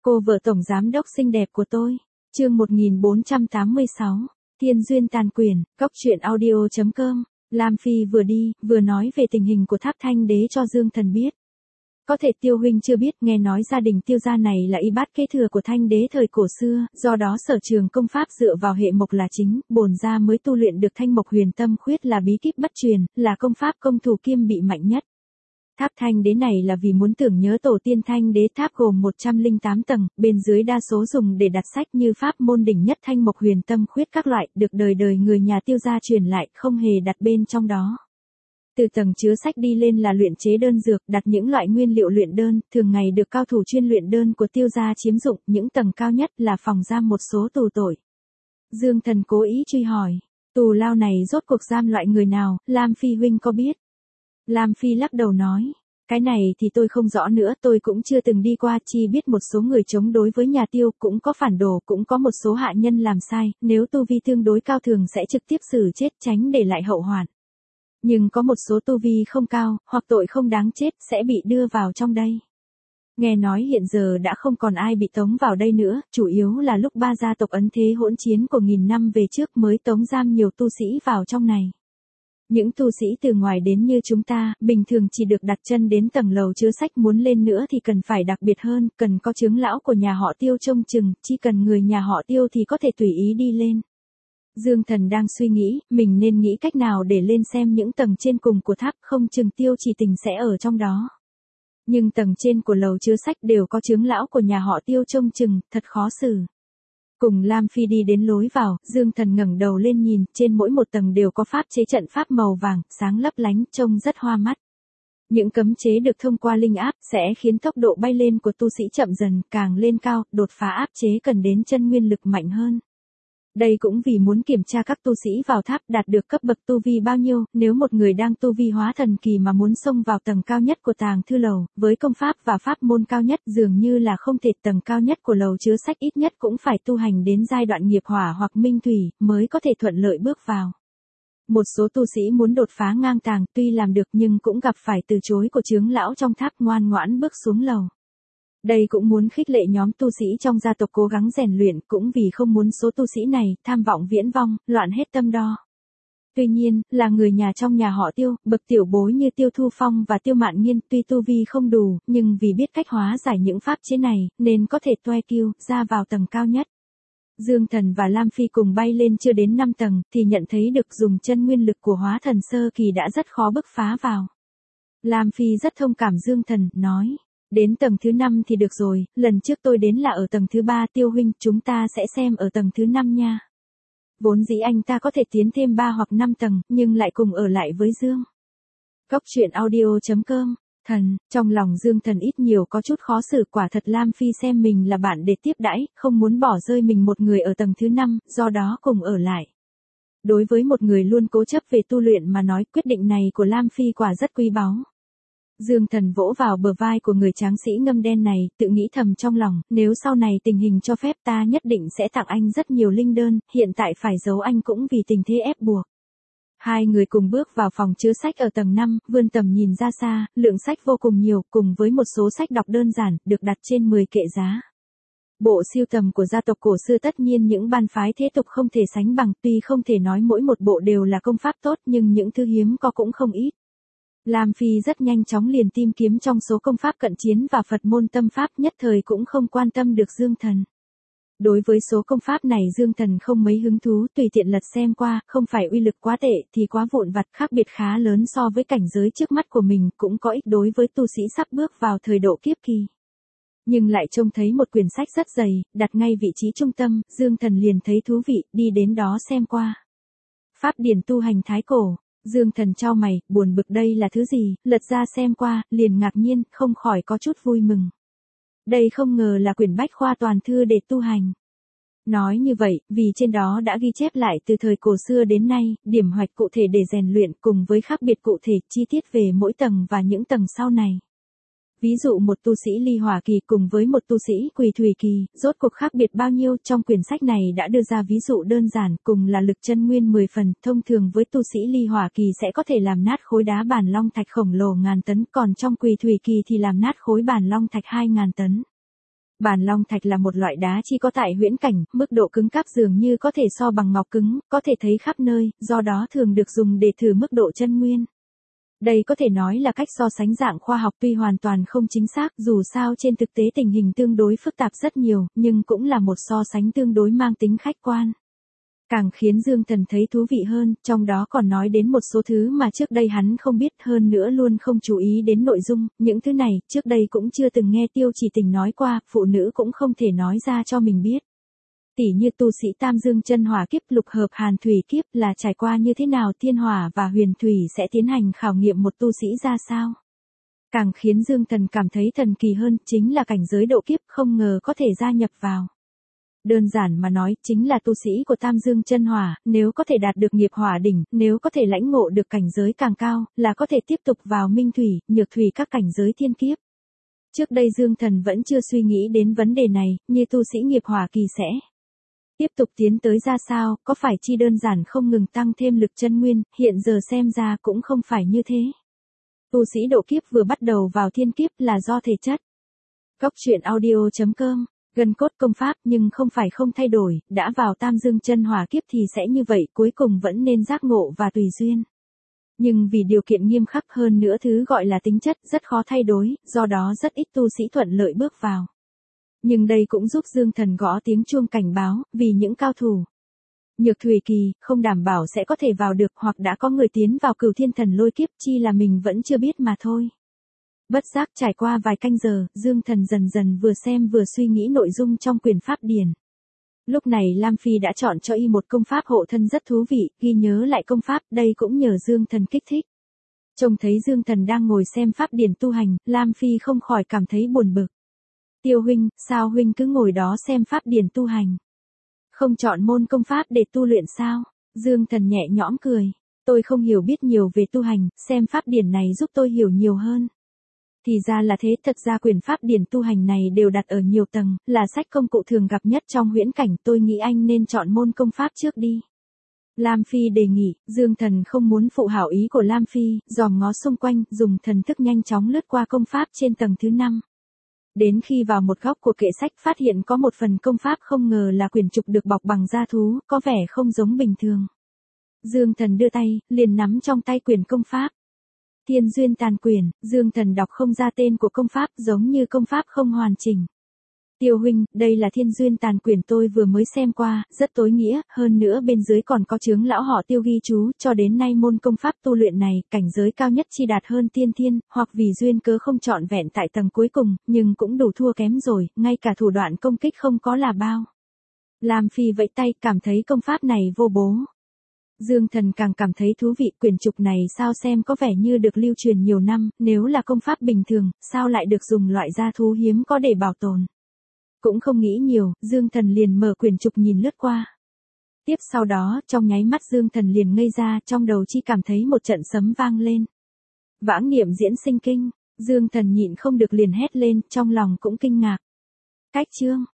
Cô vợ tổng giám đốc xinh đẹp của tôi. Chương 1486. Thiên duyên tàn quyển, cóc truyện audio.com. Lam Phi vừa đi, vừa nói về tình hình của Tháp Thanh Đế cho Dương Thần biết. Có thể Tiêu huynh chưa biết, nghe nói gia đình Tiêu gia này là y bát kế thừa của Thanh Đế thời cổ xưa, do đó sở trường công pháp dựa vào hệ mộc là chính, bổn gia mới tu luyện được Thanh Mộc Huyền Tâm Khuyết là bí kíp bất truyền, là công pháp công thủ kiêm bị mạnh nhất. Tháp Thanh Đế này là vì muốn tưởng nhớ tổ tiên Thanh Đế. Tháp gồm 108 tầng, bên dưới đa số dùng để đặt sách như pháp môn đỉnh nhất Thanh Mộc Huyền Tâm Khuyết các loại, được đời đời người nhà Tiêu gia truyền lại, không hề đặt bên trong đó. Từ tầng chứa sách đi lên là luyện chế đơn dược, đặt những loại nguyên liệu luyện đơn, thường ngày được cao thủ chuyên luyện đơn của Tiêu gia chiếm dụng, những tầng cao nhất là phòng giam một số tù tội. Dương Thần cố ý truy hỏi, tù lao này rốt cuộc giam loại người nào, Lam Phi huynh có biết? Lam Phi lắc đầu nói, cái này thì tôi không rõ nữa, tôi cũng chưa từng đi qua, chỉ biết một số người chống đối với nhà Tiêu, cũng có phản đồ, cũng có một số hạ nhân làm sai, nếu tu vi tương đối cao thường sẽ trực tiếp xử chết tránh để lại hậu hoạn. Nhưng có một số tu vi không cao, hoặc tội không đáng chết, sẽ bị đưa vào trong đây. Nghe nói hiện giờ đã không còn ai bị tống vào đây nữa, chủ yếu là lúc ba gia tộc ấn thế hỗn chiến của nghìn năm về trước mới tống giam nhiều tu sĩ vào trong này. Những tu sĩ từ ngoài đến như chúng ta, bình thường chỉ được đặt chân đến tầng lầu chứa sách, muốn lên nữa thì cần phải đặc biệt hơn, cần có chướng lão của nhà họ Tiêu trông chừng, chỉ cần người nhà họ Tiêu thì có thể tùy ý đi lên. Dương Thần đang suy nghĩ, mình nên nghĩ cách nào để lên xem những tầng trên cùng của tháp, không chừng Tiêu Chỉ Tình sẽ ở trong đó. Nhưng tầng trên của lầu chứa sách đều có chướng lão của nhà họ Tiêu trông chừng, thật khó xử. Cùng Lam Phi đi đến lối vào, Dương Thần ngẩng đầu lên nhìn, trên mỗi một tầng đều có pháp chế trận pháp màu vàng, sáng lấp lánh, trông rất hoa mắt. Những cấm chế được thông qua linh áp, sẽ khiến tốc độ bay lên của tu sĩ chậm dần, càng lên cao, đột phá áp chế cần đến chân nguyên lực mạnh hơn. Đây cũng vì muốn kiểm tra các tu sĩ vào tháp đạt được cấp bậc tu vi bao nhiêu, nếu một người đang tu vi hóa thần kỳ mà muốn xông vào tầng cao nhất của tàng thư lầu, với công pháp và pháp môn cao nhất dường như là không thể. Tầng cao nhất của lầu chứa sách ít nhất cũng phải tu hành đến giai đoạn nghiệp hỏa hoặc minh thủy, mới có thể thuận lợi bước vào. Một số tu sĩ muốn đột phá ngang tàng, tuy làm được nhưng cũng gặp phải từ chối của chướng lão trong tháp, ngoan ngoãn bước xuống lầu. Đây cũng muốn khích lệ nhóm tu sĩ trong gia tộc cố gắng rèn luyện, cũng vì không muốn số tu sĩ này tham vọng viễn vong, loạn hết tâm đo. Tuy nhiên, là người nhà trong nhà họ Tiêu, bậc tiểu bối như Tiêu Thu Phong và Tiêu Mạn Nghiên tuy tu vi không đủ, nhưng vì biết cách hóa giải những pháp chế này, nên có thể toe kiêu, ra vào tầng cao nhất. Dương Thần và Lam Phi cùng bay lên chưa đến 5 tầng, thì nhận thấy được dùng chân nguyên lực của hóa thần sơ kỳ đã rất khó bứt phá vào. Lam Phi rất thông cảm Dương Thần, nói. Đến tầng thứ 5 thì được rồi, lần trước tôi đến là ở tầng thứ 3, Tiêu huynh, chúng ta sẽ xem ở tầng thứ 5 nha. Vốn dĩ anh ta có thể tiến thêm 3 hoặc 5 tầng, nhưng lại cùng ở lại với Dương. cóc truyện audio.com. Thần, trong lòng Dương Thần ít nhiều có chút khó xử, quả thật Lam Phi xem mình là bạn để tiếp đãi, không muốn bỏ rơi mình một người ở tầng thứ 5, do đó cùng ở lại. Đối với một người luôn cố chấp về tu luyện mà nói, quyết định này của Lam Phi quả rất quý báu. Dương Thần vỗ vào bờ vai của người tráng sĩ ngâm đen này, tự nghĩ thầm trong lòng, nếu sau này tình hình cho phép ta nhất định sẽ tặng anh rất nhiều linh đơn, hiện tại phải giấu anh cũng vì tình thế ép buộc. Hai người cùng bước vào phòng chứa sách ở tầng 5, vươn tầm nhìn ra xa, lượng sách vô cùng nhiều, cùng với một số sách đọc đơn giản, được đặt trên 10 kệ giá. Bộ sưu tầm của gia tộc cổ xưa tất nhiên những ban phái thế tục không thể sánh bằng, tuy không thể nói mỗi một bộ đều là công pháp tốt nhưng những thứ hiếm có cũng không ít. Lam Phi rất nhanh chóng liền tìm kiếm trong số công pháp cận chiến và Phật môn tâm pháp, nhất thời cũng không quan tâm được Dương Thần. Đối với số công pháp này Dương Thần không mấy hứng thú, tùy tiện lật xem qua, không phải uy lực quá tệ thì quá vụn vặt, khác biệt khá lớn so với cảnh giới trước mắt của mình, cũng có ích đối với tu sĩ sắp bước vào thời độ kiếp kỳ. Nhưng lại trông thấy một quyển sách rất dày, đặt ngay vị trí trung tâm, Dương Thần liền thấy thú vị, đi đến đó xem qua. Pháp điển tu hành thái cổ. Dương Thần chau mày, buồn bực đây là thứ gì, lật ra xem qua, liền ngạc nhiên, không khỏi có chút vui mừng. Đây không ngờ là quyển bách khoa toàn thư để tu hành. Nói như vậy, vì trên đó đã ghi chép lại từ thời cổ xưa đến nay, điểm hoạch cụ thể để rèn luyện cùng với khác biệt cụ thể chi tiết về mỗi tầng và những tầng sau này. Ví dụ một tu sĩ ly hỏa kỳ cùng với một tu sĩ quỳ thủy kỳ, rốt cuộc khác biệt bao nhiêu, trong quyển sách này đã đưa ra ví dụ đơn giản, cùng là lực chân nguyên 10 phần, thông thường với tu sĩ ly hỏa kỳ sẽ có thể làm nát khối đá bản long thạch khổng lồ ngàn tấn, còn trong quỳ thủy kỳ thì làm nát khối bản long thạch 2.000 tấn. Bàn long thạch là một loại đá chỉ có tại huyễn cảnh, mức độ cứng cáp dường như có thể so bằng ngọc cứng, có thể thấy khắp nơi, do đó thường được dùng để thử mức độ chân nguyên. Đây có thể nói là cách so sánh dạng khoa học, tuy hoàn toàn không chính xác, dù sao trên thực tế tình hình tương đối phức tạp rất nhiều, nhưng cũng là một so sánh tương đối mang tính khách quan. Càng khiến Dương Thần thấy thú vị hơn, trong đó còn nói đến một số thứ mà trước đây hắn không biết, hơn nữa luôn không chú ý đến nội dung, những thứ này, trước đây cũng chưa từng nghe Tiêu Chỉ Tình nói qua, phụ nữ cũng không thể nói ra cho mình biết. Tỉ như tu sĩ Tam Dương Chân Hỏa kiếp, lục hợp Hàn Thủy kiếp là trải qua như thế nào, thiên hỏa và huyền thủy sẽ tiến hành khảo nghiệm một tu sĩ ra sao. Càng khiến Dương Thần cảm thấy thần kỳ hơn, chính là cảnh giới độ kiếp không ngờ có thể gia nhập vào. Đơn giản mà nói, chính là tu sĩ của Tam Dương Chân Hỏa, nếu có thể đạt được nghiệp hỏa đỉnh, nếu có thể lãnh ngộ được cảnh giới càng cao, là có thể tiếp tục vào minh thủy, nhược thủy các cảnh giới thiên kiếp. Trước đây Dương Thần vẫn chưa suy nghĩ đến vấn đề này, như tu sĩ nghiệp hỏa kỳ sẽ tiếp tục tiến tới ra sao, có phải chi đơn giản không ngừng tăng thêm lực chân nguyên, hiện giờ xem ra cũng không phải như thế. Tu sĩ độ kiếp vừa bắt đầu vào thiên kiếp là do thể chất. Góc truyện audio.com, gần cốt công pháp nhưng không phải không thay đổi, đã vào Tam Dương Chân Hỏa kiếp thì sẽ như vậy, cuối cùng vẫn nên giác ngộ và tùy duyên. Nhưng vì điều kiện nghiêm khắc hơn nữa thứ gọi là tính chất rất khó thay đổi, do đó rất ít tu sĩ thuận lợi bước vào. Nhưng đây cũng giúp Dương Thần gõ tiếng chuông cảnh báo, vì những cao thủ nhược thủy kỳ, không đảm bảo sẽ có thể vào được, hoặc đã có người tiến vào Cửu Thiên Thần Lôi kiếp, chi là mình vẫn chưa biết mà thôi. Bất giác trải qua vài canh giờ, Dương Thần dần dần vừa xem vừa suy nghĩ nội dung trong quyển pháp điển. Lúc này Lam Phi đã chọn cho y một công pháp hộ thân rất thú vị, ghi nhớ lại công pháp, đây cũng nhờ Dương Thần kích thích. Trông thấy Dương Thần đang ngồi xem pháp điển tu hành, Lam Phi không khỏi cảm thấy buồn bực. Tiêu huynh, sao huynh cứ ngồi đó xem pháp điển tu hành? Không chọn môn công pháp để tu luyện sao? Dương Thần nhẹ nhõm cười. Tôi không hiểu biết nhiều về tu hành, xem pháp điển này giúp tôi hiểu nhiều hơn. Thì ra là thế, thật ra quyển pháp điển tu hành này đều đặt ở nhiều tầng, là sách công cụ thường gặp nhất trong huyễn cảnh, tôi nghĩ anh nên chọn môn công pháp trước đi. Lam Phi đề nghị, Dương Thần không muốn phụ hảo ý của Lam Phi, dòm ngó xung quanh, dùng thần thức nhanh chóng lướt qua công pháp trên tầng thứ 5. Đến khi vào một góc của kệ sách phát hiện có một phần công pháp không ngờ là quyển trục được bọc bằng da thú, có vẻ không giống bình thường. Dương Thần đưa tay, liền nắm trong tay quyển công pháp. Thiên Duyên Tàn Quyển, Dương Thần đọc không ra tên của công pháp, giống như công pháp không hoàn chỉnh. Tiêu huynh, đây là Thiên Duyên Tàn Quyển tôi vừa mới xem qua, rất tối nghĩa, hơn nữa bên dưới còn có chướng lão họ Tiêu ghi chú, cho đến nay môn công pháp tu luyện này, cảnh giới cao nhất chi đạt hơn tiên thiên, hoặc vì duyên cớ không trọn vẹn tại tầng cuối cùng, nhưng cũng đủ thua kém rồi, ngay cả thủ đoạn công kích không có là bao. Lam Phi vẫy tay, cảm thấy công pháp này vô bố. Dương Thần càng cảm thấy thú vị, quyển trục này sao xem có vẻ như được lưu truyền nhiều năm, nếu là công pháp bình thường, sao lại được dùng loại da thú hiếm có để bảo tồn. Cũng không nghĩ nhiều, Dương Thần liền mở quyển trục nhìn lướt qua. Tiếp sau đó, trong nháy mắt Dương Thần liền ngây ra, trong đầu chỉ cảm thấy một trận sấm vang lên. Vãng niệm diễn sinh kinh, Dương Thần nhịn không được liền hét lên, trong lòng cũng kinh ngạc. Cách chương